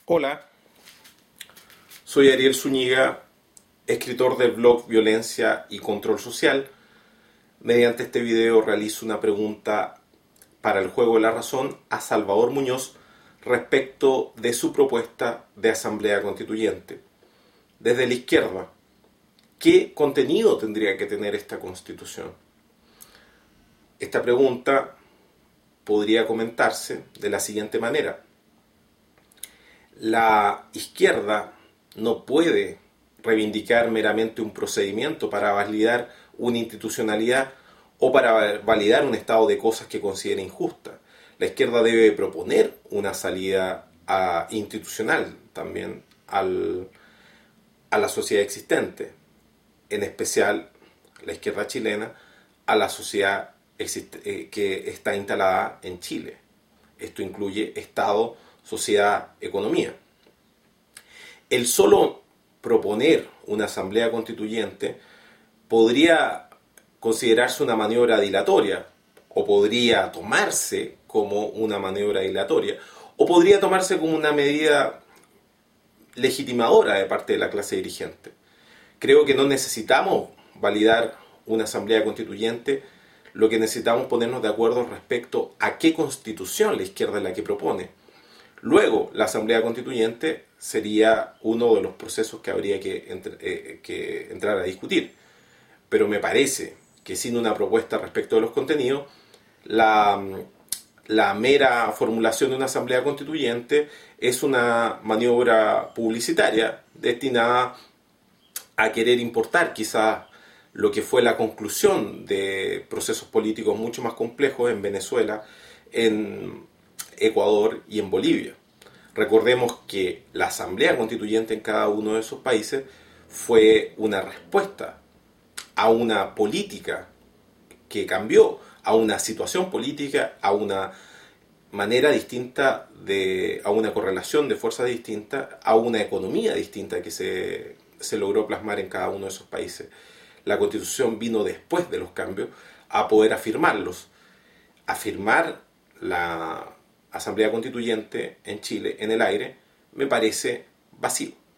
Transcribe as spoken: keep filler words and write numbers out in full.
Hola, soy Ariel Zúñiga, escritor del blog Violencia y Control Social. Mediante este video realizo una pregunta para el juego de la razón a Salvador Muñoz respecto de su propuesta de asamblea constituyente. Desde la izquierda, ¿qué contenido tendría que tener esta constitución? Esta pregunta podría comentarse de la siguiente manera. La izquierda no puede reivindicar meramente un procedimiento para validar una institucionalidad o para validar un estado de cosas que considere injusta. La izquierda debe proponer una salida a, institucional también al, a la sociedad existente, en especial la izquierda chilena, a la sociedad existe, eh, que está instalada en Chile. Esto incluye Estado, sociedad, economía. El solo proponer una asamblea constituyente podría considerarse una maniobra dilatoria, o podría tomarse como una maniobra dilatoria, o podría tomarse como una medida legitimadora de parte de la clase dirigente. Creo que no necesitamos validar una asamblea constituyente, lo que necesitamos ponernos de acuerdo respecto a qué constitución la izquierda es la que propone. Luego, la asamblea constituyente sería uno de los procesos que habría que, entre, eh, que entrar a discutir. Pero me parece que sin una propuesta respecto de los contenidos, la, la mera formulación de una asamblea constituyente es una maniobra publicitaria destinada a querer importar quizás lo que fue la conclusión de procesos políticos mucho más complejos en Venezuela, en Ecuador y en Bolivia. Recordemos que la asamblea constituyente en cada uno de esos países fue una respuesta a una política que cambió, a una situación política, a una manera distinta, de, a una correlación de fuerzas distintas, a una economía distinta que se, se logró plasmar en cada uno de esos países. La Constitución vino después de los cambios a poder afirmarlos. Afirmar la Asamblea Constituyente en Chile en el aire me parece vacío.